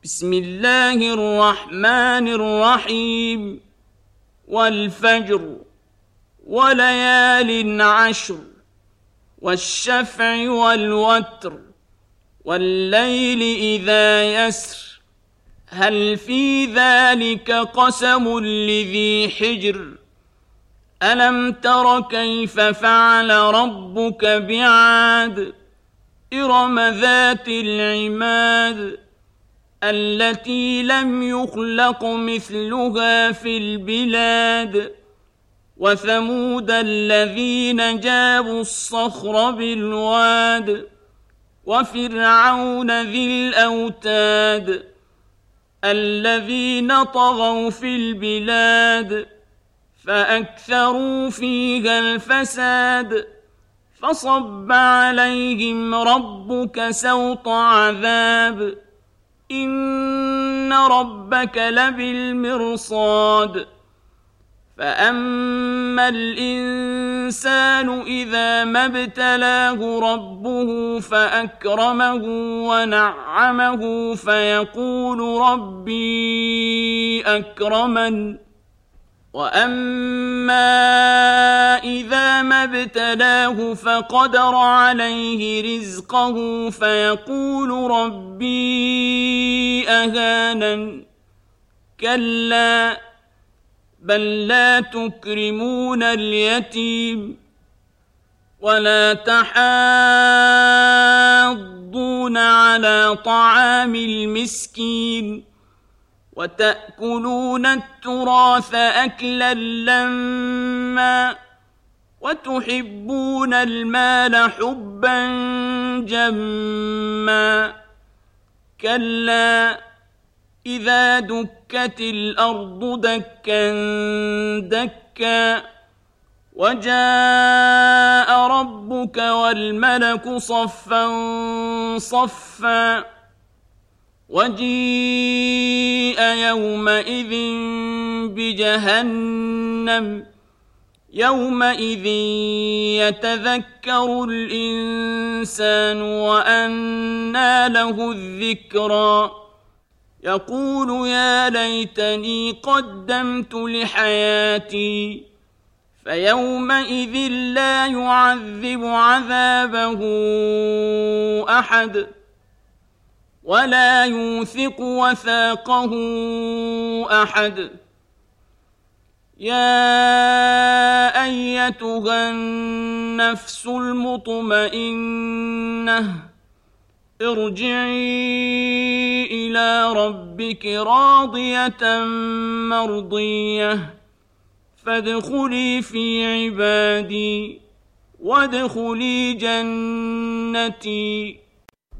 بسم الله الرحمن الرحيم والفجر وليال عشر والشفع والوتر والليل إذا يسر هل في ذلك قسم لذي حجر ألم تر كيف فعل ربك بعاد إرم ذات العماد التي لم يخلق مثلها في البلاد وثمود الذين جابوا الصخر بالواد وفرعون ذي الأوتاد الذين طغوا في البلاد فأكثروا فيها الفساد فصب عليهم ربك سوط عذاب إن ربك لبالمرصاد فأما الإنسان إذا ما ابتلاه ربه فأكرمه ونعمه فيقول ربي أكرمن وأما إذا ما ابتلاه فقدر عليه رزقه فيقول ربي أهانن كلا بل لا تكرمون اليتيم ولا تحاضون على طعام المسكين وتأكلون التراث أكلا لما وتحبون المال حبا جما كلا إذا دكت الأرض دكا دكا وجاء ربك والملك صفا صفا وجيء يومئذ بجهنم يومئذ يتذكر الإنسان وأنى له الذكرى يقول يا ليتني قدمت لحياتي فيومئذ لا يعذب عذابه أحد ولا يوثق وثاقه أحد يا أيتها النفس المطمئنة ارجعي إلى ربك راضية مرضية فادخلي في عبادي وادخلي جنتي